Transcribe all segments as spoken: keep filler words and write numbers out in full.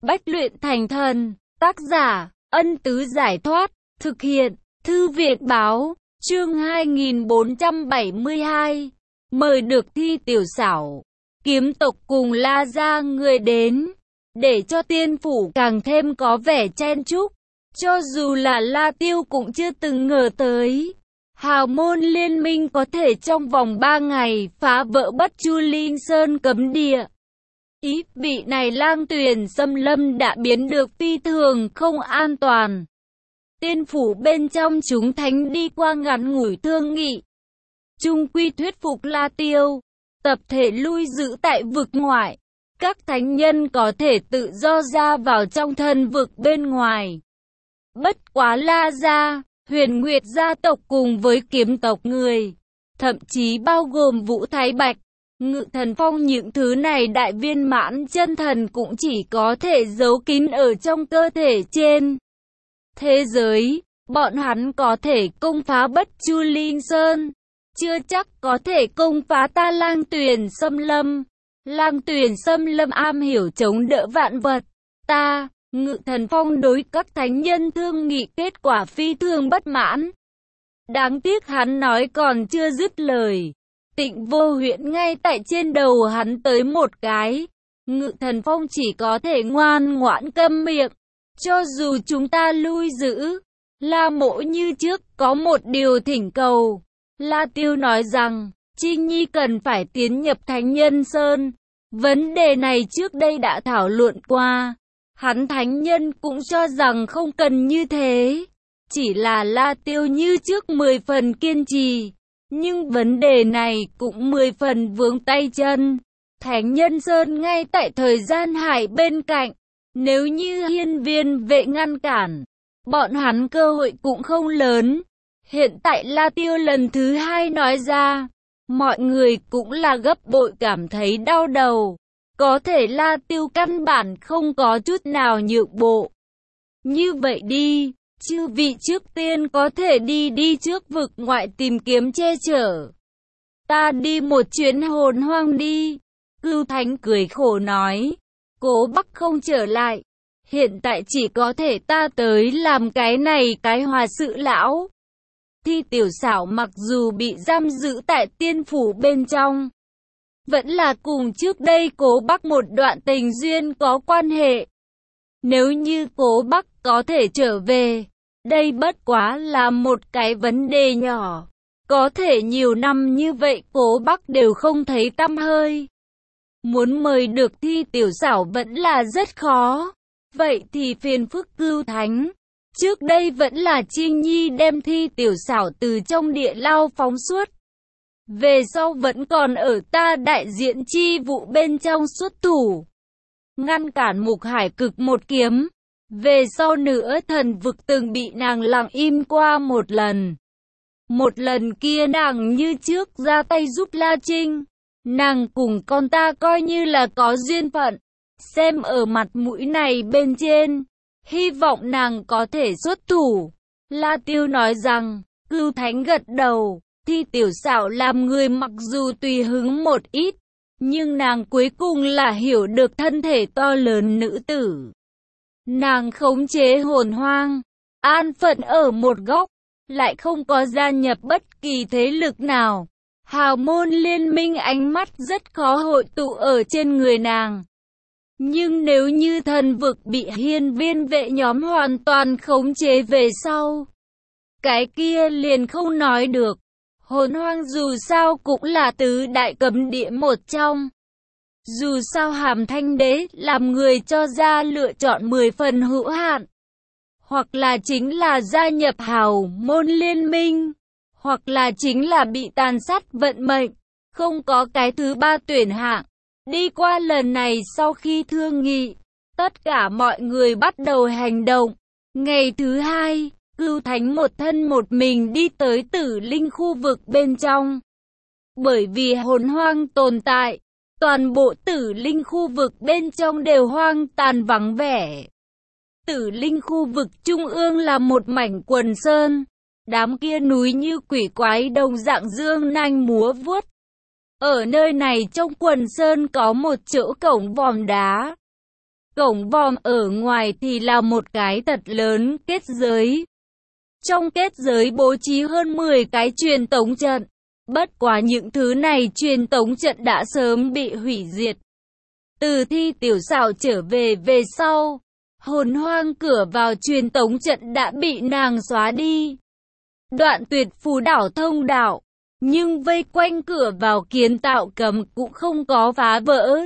Bách luyện thành thần, tác giả, Ân Tứ Giải Thoát, thực hiện, Thư Viện Báo, chương hai nghìn bốn trăm bảy mươi hai, mời được Thi Tiểu Xảo, kiếm tộc cùng La Gia người đến, để cho tiên phủ càng thêm có vẻ chen chúc, cho dù là La Tiêu cũng chưa từng ngờ tới. Hào môn liên minh có thể trong vòng ba ngày phá vỡ Bất Chu Linh Sơn cấm địa. Ý vị này Lang Tuyền xâm lâm đã biến được phi thường không an toàn. Tiên phủ bên trong chúng thánh đi qua ngắn ngủi thương nghị, chung quy thuyết phục La Tiêu, tập thể lui giữ tại vực ngoại. Các thánh nhân có thể tự do ra vào trong thân vực bên ngoài. Bất quá La Gia, Huyền Nguyệt gia tộc cùng với kiếm tộc người, thậm chí bao gồm Vũ Thái Bạch, Ngự Thần Phong, những thứ này đại viên mãn chân thần cũng chỉ có thể giấu kín ở trong cơ thể trên thế giới. Bọn hắn có thể công phá Bất Chu Linh Sơn, chưa chắc có thể công phá ta Lang Tuyền xâm lâm. Lang Tuyền xâm lâm am hiểu chống đỡ vạn vật. Ta, Ngự Thần Phong đối các thánh nhân thương nghị kết quả phi thường bất mãn. Đáng tiếc hắn nói còn chưa dứt lời, Tịnh Vô Huyễn ngay tại trên đầu hắn tới một cái. Ngự Thần Phong chỉ có thể ngoan ngoãn câm miệng. Cho dù chúng ta lui giữ, La Mỗ như trước có một điều thỉnh cầu. La Tiêu nói rằng, Trinh Nhi cần phải tiến nhập Thánh Nhân Sơn. Vấn đề này trước đây đã thảo luận qua. Hắn thánh nhân cũng cho rằng không cần như thế. Chỉ là La Tiêu như trước mười phần kiên trì. Nhưng vấn đề này cũng mười phần vướng tay chân. Thánh Nhân Sơn ngay tại thời gian hải bên cạnh. Nếu như hiên viên vệ ngăn cản, bọn hắn cơ hội cũng không lớn. Hiện tại La Tiêu lần thứ hai nói ra, mọi người cũng là gấp bội cảm thấy đau đầu. Có thể La Tiêu căn bản không có chút nào nhượng bộ. Như vậy đi, chư vị trước tiên có thể đi đi trước vực ngoại tìm kiếm che chở. Ta đi một chuyến hồn hoang đi. Cưu Thánh cười khổ nói, Cố Bắc không trở lại. Hiện tại chỉ có thể ta tới làm cái này cái hòa sự lão. Thi Tiểu Xảo mặc dù bị giam giữ tại tiên phủ bên trong, vẫn là cùng trước đây Cố Bắc một đoạn tình duyên có quan hệ. Nếu như Cố Bắc có thể trở về, đây bất quá là một cái vấn đề nhỏ. Có thể nhiều năm như vậy Cố Bắc đều không thấy tăm hơi. Muốn mời được Thi Tiểu Xảo vẫn là rất khó. Vậy thì phiền phức Cưu Thánh. Trước đây vẫn là Trinh Nhi đem Thi Tiểu Xảo từ trong địa lao phóng suốt. Về sau vẫn còn ở ta đại diện chi vụ bên trong xuất thủ, ngăn cản Mục Hải Cực một kiếm. Về sau nữa thần vực từng bị nàng lặng im qua một lần. Một lần kia nàng như trước ra tay giúp La Trinh. Nàng cùng con ta coi như là có duyên phận. Xem ở mặt mũi này bên trên, hy vọng nàng có thể xuất thủ. La Tiêu nói rằng, Cưu Thánh gật đầu. Thi Tiểu Xảo làm người mặc dù tùy hứng một ít, nhưng nàng cuối cùng là hiểu được thân thể to lớn nữ tử. Nàng khống chế hồn hoang, an phận ở một góc, lại không có gia nhập bất kỳ thế lực nào. Hào môn liên minh ánh mắt rất khó hội tụ ở trên người nàng. Nhưng nếu như thần vực bị hiên viên vệ nhóm hoàn toàn khống chế về sau, cái kia liền không nói được. Hồn hoang dù sao cũng là tứ đại cấm địa một trong. Dù sao Hàm Thanh Đế làm người cho ra lựa chọn mười phần hữu hạn. Hoặc là chính là gia nhập hào môn liên minh, hoặc là chính là bị tàn sát vận mệnh. Không có cái thứ ba tuyển hạng. Đi qua lần này sau khi thương nghị, tất cả mọi người bắt đầu hành động. Ngày thứ hai, Cưu Thánh một thân một mình đi tới Tử Linh khu vực bên trong. Bởi vì hồn hoang tồn tại, toàn bộ Tử Linh khu vực bên trong đều hoang tàn vắng vẻ. Tử Linh khu vực trung ương là một mảnh quần sơn. Đám kia núi như quỷ quái đồng dạng dương nanh múa vuốt. Ở nơi này trong quần sơn có một chỗ cổng vòm đá. Cổng vòm ở ngoài thì là một cái thật lớn kết giới. Trong kết giới bố trí hơn mười cái truyền tống trận. Bất quá những thứ này truyền tống trận đã sớm bị hủy diệt. Từ Thi Tiểu Sảo trở về về sau, hồn hoang cửa vào truyền tống trận đã bị nàng xóa đi. Đoạn Tuyệt Phù đảo thông đạo, nhưng vây quanh cửa vào kiến tạo cấm cũng không có phá vỡ.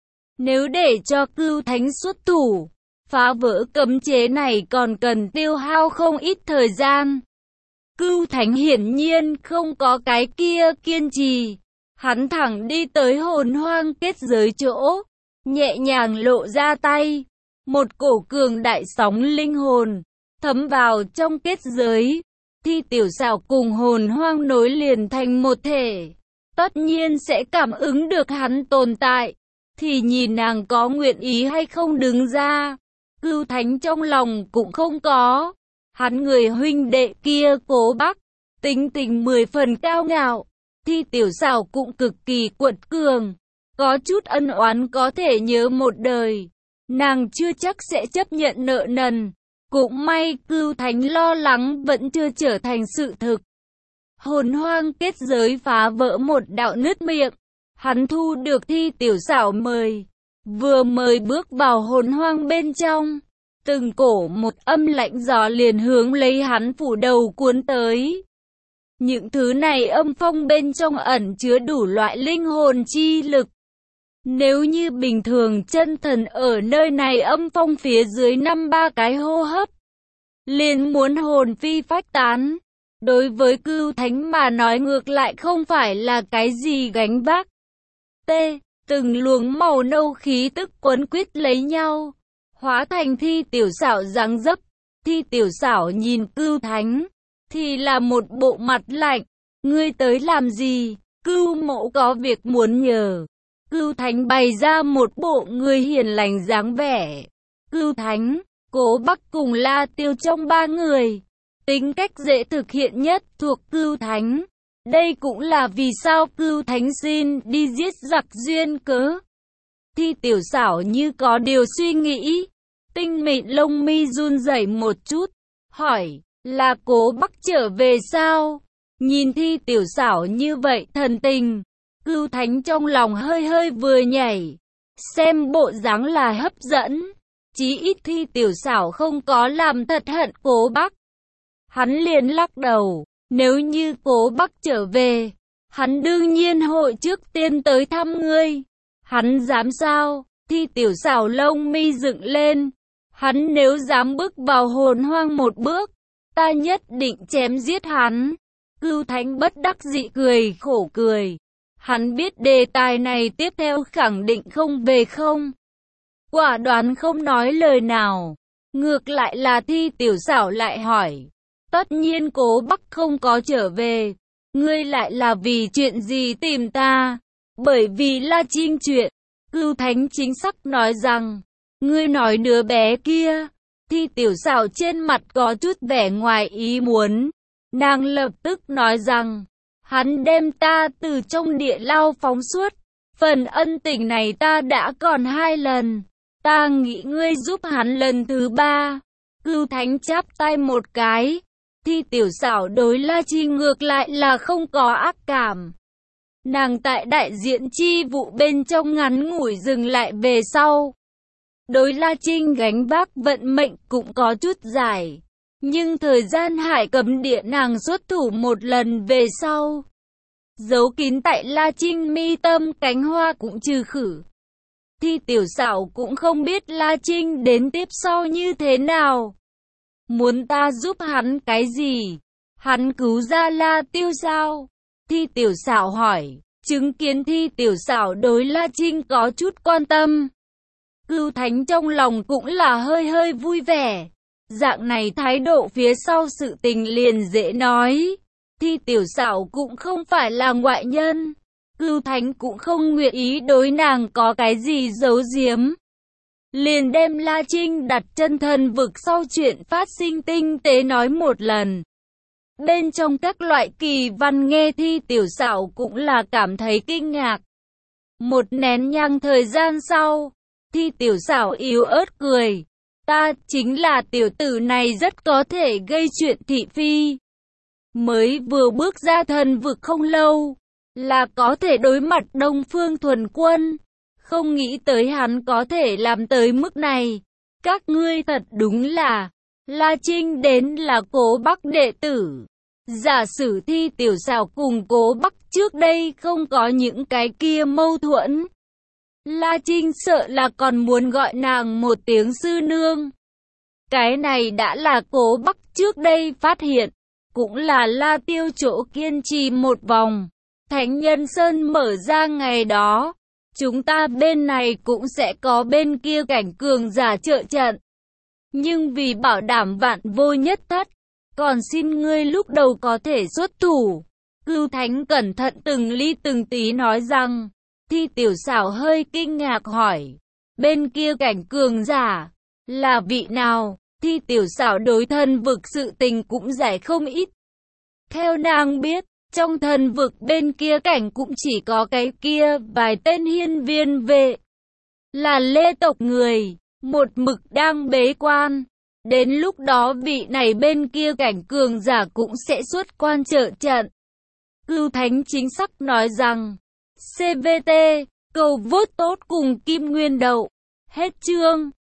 Nếu để cho Cưu Thánh xuất thủ, phá vỡ cấm chế này còn cần tiêu hao không ít thời gian. Cưu Thánh hiển nhiên không có cái kia kiên trì. Hắn thẳng đi tới hồn hoang kết giới chỗ, nhẹ nhàng lộ ra tay. Một cổ cường đại sóng linh hồn thấm vào trong kết giới. Thi Tiểu Sảo cùng hồn hoang nối liền thành một thể, tất nhiên sẽ cảm ứng được hắn tồn tại. Thì nhìn nàng có nguyện ý hay không đứng ra. Cưu Thánh trong lòng cũng không có. Hắn người huynh đệ kia Cố Bắc, tính tình mười phần cao ngạo. Thi Tiểu Sảo cũng cực kỳ quật cường, có chút ân oán có thể nhớ một đời. Nàng chưa chắc sẽ chấp nhận nợ nần. Cũng may Cưu Thánh lo lắng vẫn chưa trở thành sự thực. Hồn hoang kết giới phá vỡ một đạo nứt miệng. Hắn thu được Thi Tiểu Sảo mời. Vừa mời bước vào hồn hoang bên trong, từng cổ một âm lạnh gió liền hướng lấy hắn phủ đầu cuốn tới. Những thứ này âm phong bên trong ẩn chứa đủ loại linh hồn chi lực. Nếu như bình thường chân thần ở nơi này âm phong phía dưới năm ba cái hô hấp, liền muốn hồn phi phách tán. Đối với Cưu Thánh mà nói ngược lại không phải là cái gì gánh vác. T. Từng luồng màu nâu khí tức quấn quýt lấy nhau, hóa thành Thi Tiểu Sảo dáng dấp. Thi Tiểu Sảo nhìn Cưu Thánh, thì là một bộ mặt lạnh. Ngươi tới làm gì? Cưu mẫu có việc muốn nhờ. Cưu Thánh bày ra một bộ người hiền lành dáng vẻ. Cưu Thánh, Cố Bắc cùng La Tiêu trong ba người, tính cách dễ thực hiện nhất thuộc Cưu Thánh. Đây cũng là vì sao Cưu Thánh xin đi giết giặc duyên cớ. Thi Tiểu Sảo như có điều suy nghĩ, tinh mịn lông mi run rẩy một chút, hỏi, là Cố Bắc trở về sao? Nhìn Thi Tiểu Sảo như vậy thần tình, Cưu Thánh trong lòng hơi hơi vừa nhảy, xem bộ dáng là hấp dẫn. Chí ít Thi Tiểu Sảo không có làm thật hận Cố Bắc. Hắn liền lắc đầu, nếu như Cố Bắc trở về, hắn đương nhiên hội trước tiên tới thăm ngươi. Hắn dám sao? Thi Tiểu Sảo lông mi dựng lên. Hắn nếu dám bước vào hồn hoang một bước, ta nhất định chém giết hắn. Cưu Thánh bất đắc dĩ cười khổ cười. Hắn biết đề tài này tiếp theo khẳng định không về không. Quả đoán không nói lời nào. Ngược lại là Thi Tiểu Sảo lại hỏi. Tất nhiên Cố Bắc không có trở về. Ngươi lại là vì chuyện gì tìm ta? Bởi vì La Trinh chuyện. Cưu Thánh chính xác nói rằng. Ngươi nói đứa bé kia. Thi Tiểu Sảo trên mặt có chút vẻ ngoài ý muốn. Nàng lập tức nói rằng. Hắn đem ta từ trong địa lao phóng suốt. Phần ân tình này ta đã còn hai lần. Ta nghĩ ngươi giúp hắn lần thứ ba. Cưu Thánh chắp tay một cái. Thi Tiểu Sảo đối La Trinh ngược lại là không có ác cảm. Nàng tại đại diện chi vụ bên trong ngắn ngủi dừng lại về sau. Đối La Trinh gánh vác vận mệnh cũng có chút dài. Nhưng thời gian hải cấm địa nàng xuất thủ một lần về sau. Giấu kín tại La Trinh mi tâm cánh hoa cũng trừ khử. Thi Tiểu Sảo cũng không biết La Trinh đến tiếp sau như thế nào. Muốn ta giúp hắn cái gì? Hắn cứu ra La Tiêu sao? Thi Tiểu Sảo hỏi. Chứng kiến Thi Tiểu Sảo đối La Trinh có chút quan tâm. Cưu Thánh trong lòng cũng là hơi hơi vui vẻ. Dạng này thái độ phía sau sự tình liền dễ nói. Thi Tiểu Sảo cũng không phải là ngoại nhân. Cưu Thánh cũng không nguyện ý đối nàng có cái gì giấu giếm. Liền đem La Trinh đặt chân thần vực sau chuyện phát sinh tinh tế nói một lần. Bên trong các loại kỳ văn nghe Thi Tiểu Sảo cũng là cảm thấy kinh ngạc. Một nén nhang thời gian sau, Thi tiểu xảo yếu ớt cười. Ta chính là tiểu tử này rất có thể gây chuyện thị phi. Mới vừa bước ra thần vực không lâu, là có thể đối mặt Đông Phương Thuần Quân. Không nghĩ tới hắn có thể làm tới mức này. Các ngươi thật đúng là, La Trinh đến là Cố Bắc đệ tử. Giả sử Thi tiểu xảo cùng Cố Bắc trước đây không có những cái kia mâu thuẫn, La Trinh sợ là còn muốn gọi nàng một tiếng sư nương. Cái này đã là Cố Bắc trước đây phát hiện, cũng là La Tiêu chỗ kiên trì một vòng. Thánh Nhân Sơn mở ra ngày đó, chúng ta bên này cũng sẽ có bên kia cảnh cường giả trợ trận. Nhưng vì bảo đảm vạn vô nhất thất, còn xin ngươi lúc đầu có thể xuất thủ. Cửu Thánh cẩn thận từng ly từng tí nói rằng. Thi tiểu xảo hơi kinh ngạc hỏi, bên kia cảnh cường giả, là vị nào? Thi tiểu xảo đối thần vực sự tình cũng giải không ít. Theo nàng biết, trong thần vực bên kia cảnh cũng chỉ có cái kia vài tên hiên viên vệ, là Lê tộc người, một mực đang bế quan. Đến lúc đó vị này bên kia cảnh cường giả cũng sẽ xuất quan trợ trận. Cửu Thánh chính xác nói rằng, xê vê tê, cầu vote tốt cùng Kim Nguyên Đậu. Hết chương.